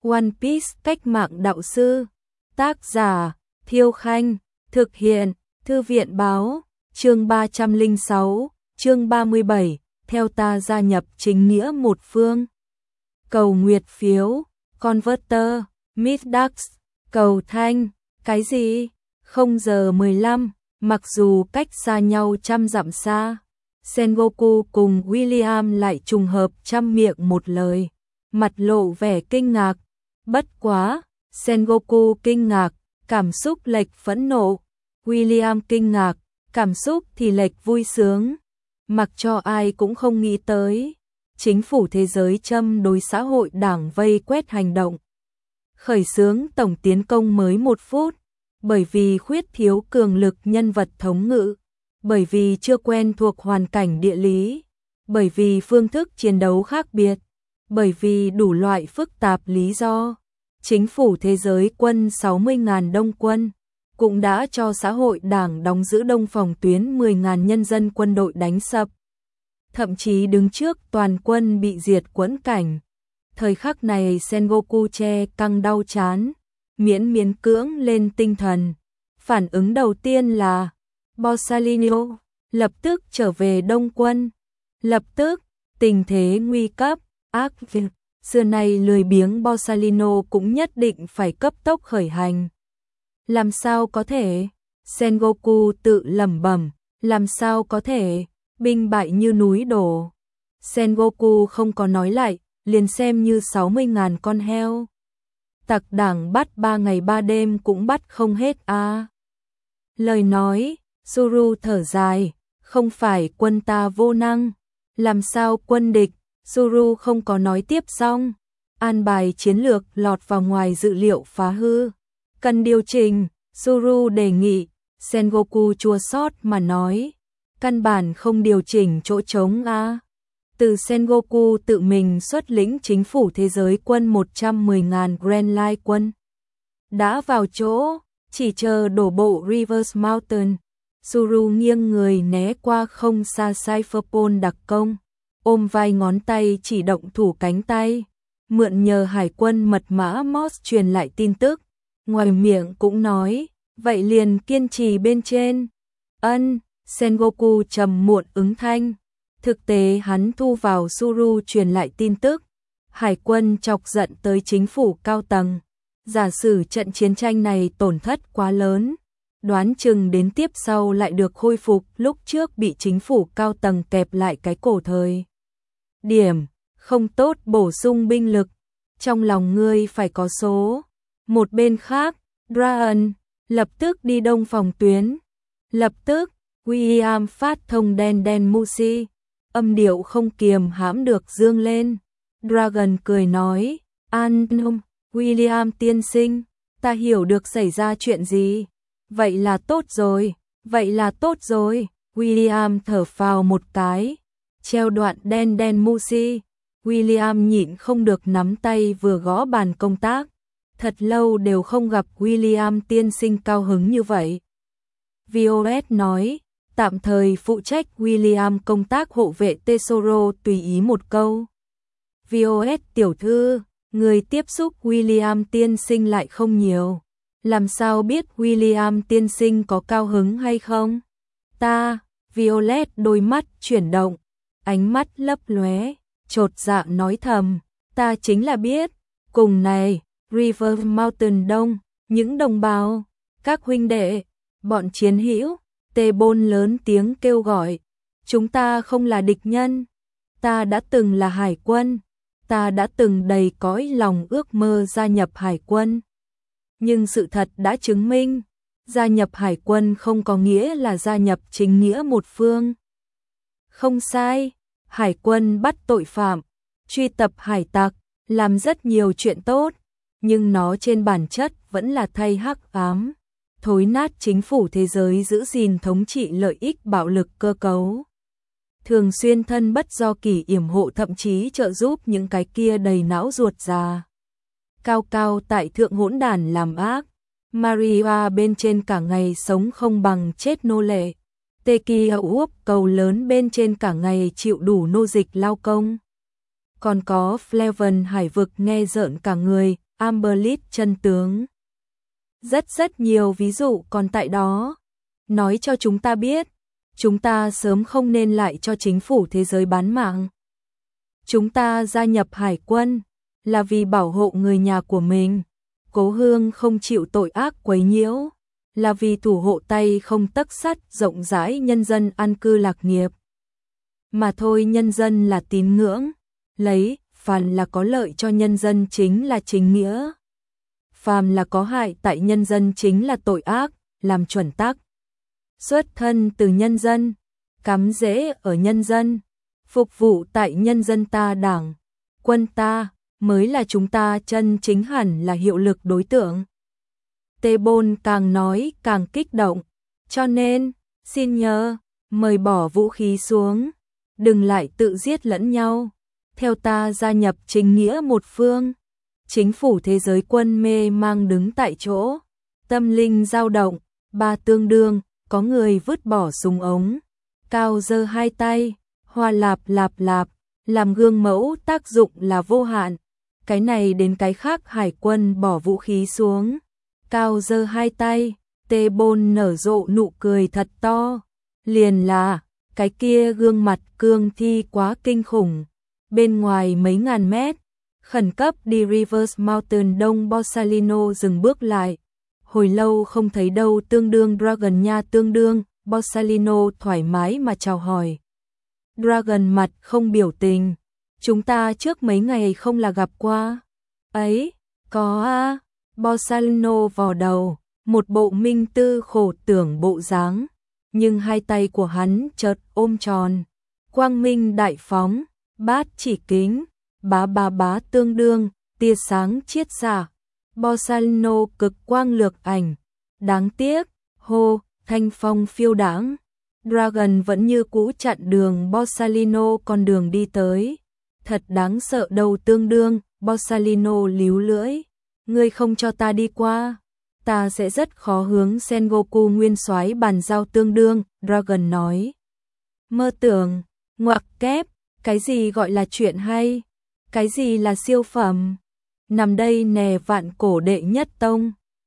One Piece cách mạng đạo sư. Tác giả Thiêu Khanh. Thực hiện Thư viện Báo. Chương 306, chương 37, theo ta gia nhập chính nghĩa một phương. Cầu nguyệt phiếu, Converter, Middax, cầu thanh, cái gì? 0 giờ 15, mặc dù cách xa nhau trăm dặm xa, Sengoku cùng William lại trùng hợp trăm miệng một lời, mặt lộ vẻ kinh ngạc. Bất quá, Sengoku kinh ngạc, cảm xúc lệch phẫn nộ, William kinh ngạc, cảm xúc thì lệch vui sướng. Mặc cho ai cũng không nghĩ tới, chính phủ thế giới châm đối xã hội đảng vây quét hành động. Khởi xướng tổng tiến công mới 1 phút, bởi vì khuyết thiếu cường lực nhân vật thống ngự, bởi vì chưa quen thuộc hoàn cảnh địa lý, bởi vì phương thức chiến đấu khác biệt, bởi vì đủ loại phức tạp lý do. Chính phủ thế giới quân 60.000 đông quân, cũng đã cho xã hội đảng đóng giữ đông phòng tuyến 10.000 nhân dân quân đội đánh sập. Thậm chí đứng trước toàn quân bị diệt quẫn cảnh. Thời khắc này Sengoku che căng đau chán, miễn cưỡng lên tinh thần. Phản ứng đầu tiên là Borsalino, lập tức trở về đông quân. Lập tức, tình thế nguy cấp, ác việc. Xưa nay lười biếng Borsalino cũng nhất định phải cấp tốc khởi hành. Làm sao có thể? Sengoku tự lẩm bẩm, làm sao có thể? Binh bại như núi đổ. Sengoku không có nói lại, liền xem như 60.000 con heo. Tặc đảng bắt 3 ngày 3 đêm cũng bắt không hết à. Lời nói, Suru thở dài, không phải quân ta vô năng, làm sao quân địch? Suru không có nói tiếp xong, an bài chiến lược lọt vào ngoài dự liệu phá hư. Cần điều chỉnh, Suru đề nghị. Sengoku chua xót mà nói, căn bản không điều chỉnh chỗ trống à. Từ Sengoku tự mình xuất lĩnh chính phủ thế giới quân 110.000 Grand Line quân. Đã vào chỗ, chỉ chờ đổ bộ Reverse Mountain. Suru nghiêng người né qua không xa Cypherpole đặc công, ôm vai ngón tay chỉ động thủ cánh tay, mượn nhờ hải quân mật mã Morse truyền lại tin tức. Ngoài miệng cũng nói, vậy liền kiên trì bên trên. Ân, Sengoku trầm muộn ứng thanh. Thực tế hắn thu vào Suru truyền lại tin tức. Hải quân chọc giận tới chính phủ cao tầng. Giả sử trận chiến tranh này tổn thất quá lớn, đoán chừng đến tiếp sau lại được khôi phục lúc trước bị chính phủ cao tầng kẹp lại cái cổ thời. Điểm, không tốt bổ sung binh lực. Trong lòng ngươi phải có số. Một bên khác, Dragon lập tức đi đông phòng tuyến. Lập tức, William phát thông đen Musi, âm điệu không kiềm hãm được dương lên. Dragon cười nói, An, William tiên sinh, ta hiểu được xảy ra chuyện gì. Vậy là tốt rồi, vậy là tốt rồi. William thở phào một cái, treo đoạn đen Musi. William nhịn không được nắm tay vừa gõ bàn công tác. Thật lâu đều không gặp William tiên sinh cao hứng như vậy. Violet nói, tạm thời phụ trách William công tác hộ vệ Tesoro tùy ý một câu. Violet tiểu thư, người tiếp xúc William tiên sinh lại không nhiều. Làm sao biết William tiên sinh có cao hứng hay không? Ta, Violet đôi mắt chuyển động, ánh mắt lấp lóe, chột dạ nói thầm, ta chính là biết. Cùng này, River Mountain Đông, những đồng bào, các huynh đệ, bọn chiến hữu, Tê Bôn lớn tiếng kêu gọi, chúng ta không là địch nhân, ta đã từng là hải quân, ta đã từng đầy cõi lòng ước mơ gia nhập hải quân. Nhưng sự thật đã chứng minh, gia nhập hải quân không có nghĩa là gia nhập chính nghĩa một phương. Không sai, hải quân bắt tội phạm, truy tập hải tặc, làm rất nhiều chuyện tốt, nhưng nó trên bản chất vẫn là thay hắc ám, thối nát chính phủ thế giới giữ gìn thống trị lợi ích bạo lực cơ cấu. Thường xuyên thân bất do kỷ yểm hộ, thậm chí trợ giúp những cái kia đầy não ruột già. Cao cao tại thượng hỗn đản làm ác, Maria bên trên cả ngày sống không bằng chết nô lệ. Tekia úp cầu lớn bên trên cả ngày chịu đủ nô dịch lao công. Còn có Fleven hải vực nghe rợn cả người, Amberlit chân tướng. Rất nhiều ví dụ còn tại đó. Nói cho chúng ta biết, chúng ta sớm không nên lại cho chính phủ thế giới bán mạng. Chúng ta gia nhập hải quân là vì bảo hộ người nhà của mình. Cố Hương không chịu tội ác quấy nhiễu, là vì thủ hộ tay không tấc sắt rộng rãi nhân dân an cư lạc nghiệp. Mà thôi, nhân dân là tín ngưỡng, lấy phàm là có lợi cho nhân dân chính là chính nghĩa. Phàm là có hại tại nhân dân chính là tội ác, làm chuẩn tắc. Xuất thân từ nhân dân, cắm rễ ở nhân dân, phục vụ tại nhân dân ta, đảng, quân ta mới là chúng ta chân chính hẳn là hiệu lực đối tượng. Tê Bôn càng nói càng kích động, cho nên, xin nhờ, mời bỏ vũ khí xuống, đừng lại tự giết lẫn nhau, theo ta gia nhập chính nghĩa một phương. Chính phủ thế giới quân mê mang đứng tại chỗ, tâm linh dao động, ba tương đương, có người vứt bỏ súng ống, cao giơ hai tay, hoa lạp lạp lạp, làm gương mẫu tác dụng là vô hạn. Cái này đến cái khác, hải quân bỏ vũ khí xuống, cao giơ hai tay, Tê Bôn nở rộ nụ cười thật to, liền là, cái kia gương mặt cương thi quá kinh khủng. Bên ngoài mấy ngàn mét, khẩn cấp đi Rivers Mountain Đông Borsalino dừng bước lại. Hồi lâu không thấy đâu, tương đương Dragon nha, tương đương. Borsalino thoải mái mà chào hỏi. Dragon mặt không biểu tình. Chúng ta trước mấy ngày không là gặp qua? Ấy, có à? Borsalino vò đầu, một bộ minh tư khổ tưởng bộ dáng, nhưng hai tay của hắn chợt ôm tròn, quang minh đại phóng, bát chỉ kính, bá tương đương, tia sáng chiết xạ. Borsalino cực quang lược ảnh, đáng tiếc, hô, thanh phong phiêu đãng. Dragon vẫn như cũ chặn đường Borsalino con đường đi tới. Thật đáng sợ đâu, tương đương. Borsalino líu lưỡi, ngươi không cho ta đi qua, ta sẽ rất khó hướng Sengoku nguyên soái bàn giao, tương đương. Dragon nói, mơ tưởng, ngoặc kép, cái gì gọi là chuyện hay, cái gì là siêu phẩm, nằm đây nè, vạn cổ đệ nhất tông.